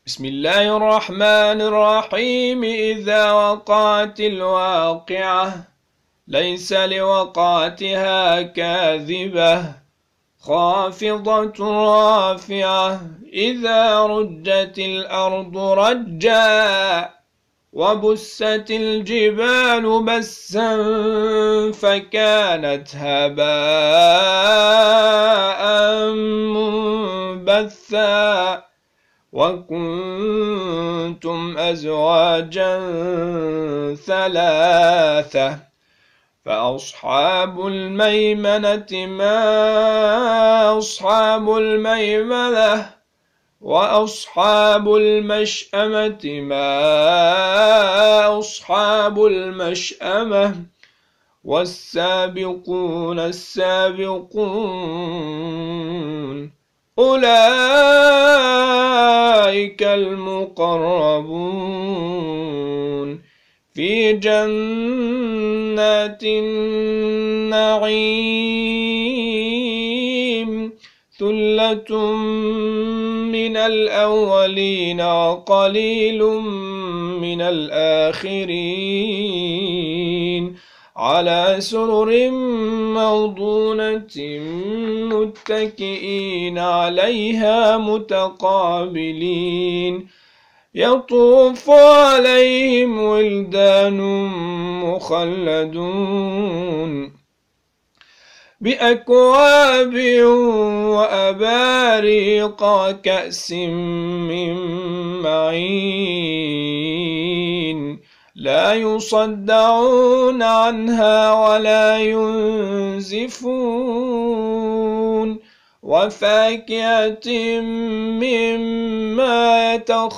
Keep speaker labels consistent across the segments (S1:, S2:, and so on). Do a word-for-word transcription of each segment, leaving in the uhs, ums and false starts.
S1: بسم الله الرحمن الرحيم. إذا وقعت الواقعة ليس لوقعتها كاذبة خافضة رافعة إذا رجت الأرض رجا وبست الجبال بسا فكانت هباء منبثا وكنتم أزواجا ثلاثة فأصحاب الميمنة ما أصحاب الميمنة وأصحاب المشأمة ما أصحاب المشأمة والسابقون السابقون أولئك المقربون في جنات النعيم ثلة من الأولين وقليل من الآخرين على سرر موضونة متكئين عليها متقابلين يطوف عليهم ولدان مخلدون بأكواب وأباريق وكأس من معين لا يصدعون عنها ولا ينزفون وفاكهة مما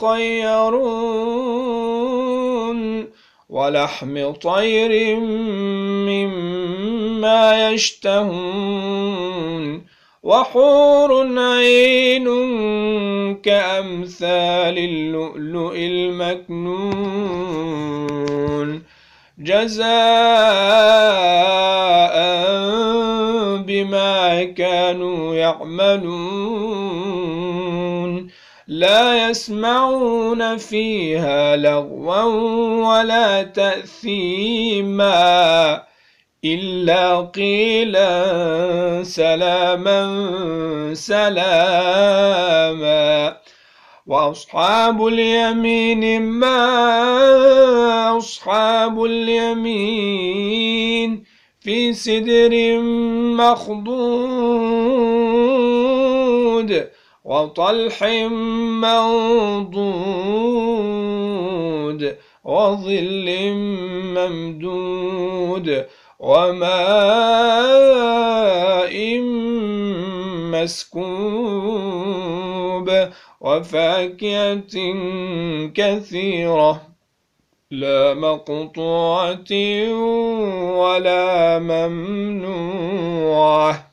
S1: يتخيرون ولحم طير مما يشتهون وحور عين كأمثال اللؤلؤ المكنون جزاء بما كانوا يعملون لا يسمعون فيها لغوا ولا تأثيما إلا قيلا سلاما سلاما وأصحاب اليمين ما أصحاب اليمين في سدر مخضود وطلح منضود وظل ممدود وماء مسكوب وفاكهة كثيرة لا مقطوعة ولا ممنوعة